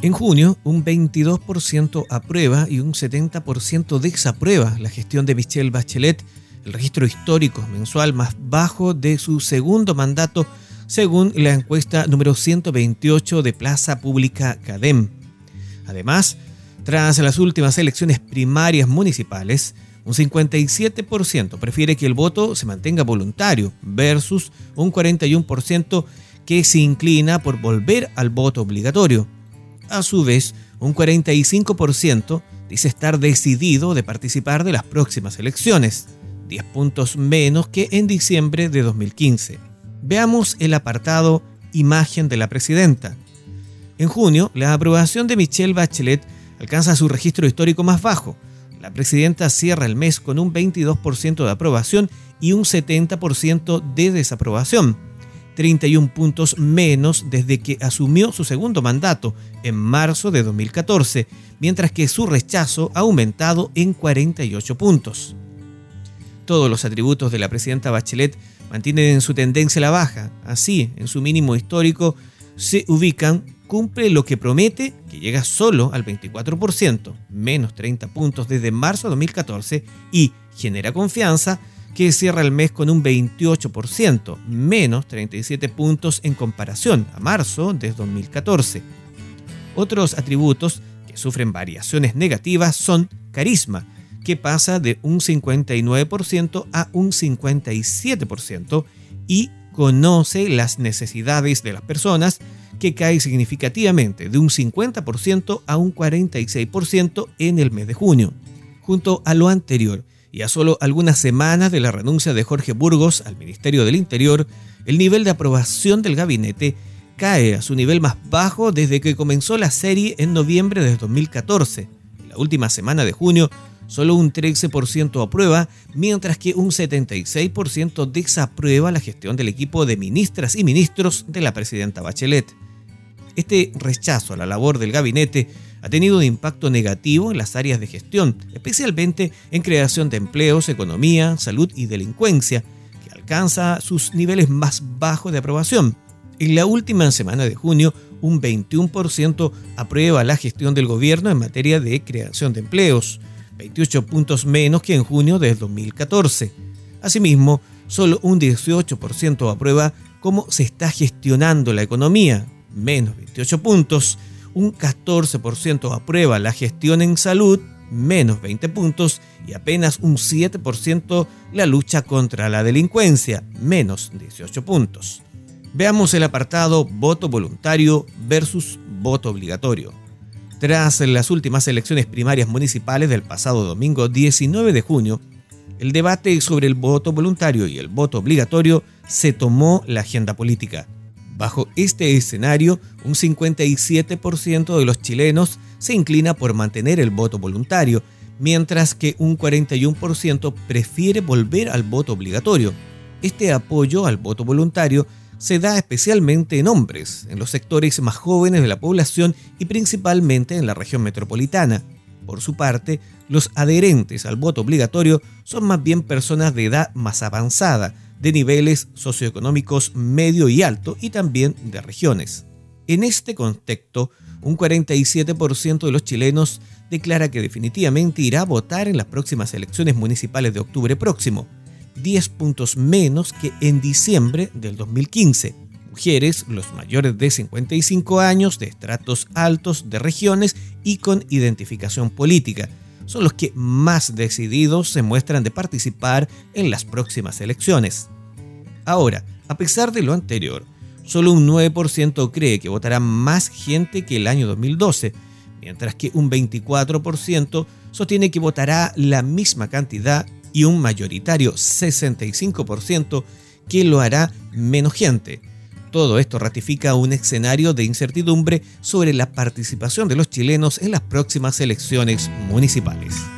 En junio, un 22% aprueba y un 70% desaprueba la gestión de Michelle Bachelet, el registro histórico mensual más bajo de su segundo mandato, según la encuesta número 128 de Plaza Pública CADEM. Además, tras las últimas elecciones primarias municipales, un 57% prefiere que el voto se mantenga voluntario versus un 41% que se inclina por volver al voto obligatorio. A su vez, un 45% dice estar decidido de participar de las próximas elecciones, 10 puntos menos que en diciembre de 2015. Veamos el apartado Imagen de la presidenta. En junio, la aprobación de Michelle Bachelet alcanza su registro histórico más bajo. La presidenta cierra el mes con un 22% de aprobación y un 70% de desaprobación, 31 puntos menos desde que asumió su segundo mandato en marzo de 2014, mientras que su rechazo ha aumentado en 48 puntos. Todos los atributos de la presidenta Bachelet mantienen su tendencia a la baja. Así, en su mínimo histórico se ubican: cumple lo que promete, que llega solo al 24%, menos 30 puntos desde marzo de 2014, y genera confianza, que cierra el mes con un 28%, menos 37 puntos en comparación a marzo de 2014. Otros atributos que sufren variaciones negativas son carisma, que pasa de un 59% a un 57%, y conoce las necesidades de las personas, que cae significativamente de un 50% a un 46% en el mes de junio. Junto a lo anterior, y a solo algunas semanas de la renuncia de Jorge Burgos al Ministerio del Interior, el nivel de aprobación del gabinete cae a su nivel más bajo desde que comenzó la serie en noviembre de 2014. En la última semana de junio, solo un 13% aprueba, mientras que un 76% desaprueba la gestión del equipo de ministras y ministros de la presidenta Bachelet. Este rechazo a la labor del gabinete ha tenido un impacto negativo en las áreas de gestión, especialmente en creación de empleos, economía, salud y delincuencia, que alcanza sus niveles más bajos de aprobación. En la última semana de junio, un 21% aprueba la gestión del gobierno en materia de creación de empleos, 28 puntos menos que en junio de 2014. Asimismo, solo un 18% aprueba cómo se está gestionando la economía, menos 28 puntos, un 14% aprueba la gestión en salud, menos 20 puntos, y apenas un 7% la lucha contra la delincuencia, menos 18 puntos. Veamos el apartado voto voluntario versus voto obligatorio. Tras las últimas elecciones primarias municipales del pasado domingo 19 de junio, el debate sobre el voto voluntario y el voto obligatorio se tomó la agenda política. Bajo este escenario, un 57% de los chilenos se inclina por mantener el voto voluntario, mientras que un 41% prefiere volver al voto obligatorio. Este apoyo al voto voluntario se da especialmente en hombres, en los sectores más jóvenes de la población y principalmente en la región metropolitana. Por su parte, los adherentes al voto obligatorio son más bien personas de edad más avanzada, de niveles socioeconómicos medio y alto y también de regiones. En este contexto, un 47% de los chilenos declara que definitivamente irá a votar en las próximas elecciones municipales de octubre próximo, 10 puntos menos que en diciembre del 2015. Mujeres, los mayores de 55 años, de estratos altos, de regiones y con identificación política, son los que más decididos se muestran de participar en las próximas elecciones. Ahora, a pesar de lo anterior, solo un 9% cree que votará más gente que el año 2012, mientras que un 24% sostiene que votará la misma cantidad y un mayoritario 65% que lo hará menos gente. Todo esto ratifica un escenario de incertidumbre sobre la participación de los chilenos en las próximas elecciones municipales.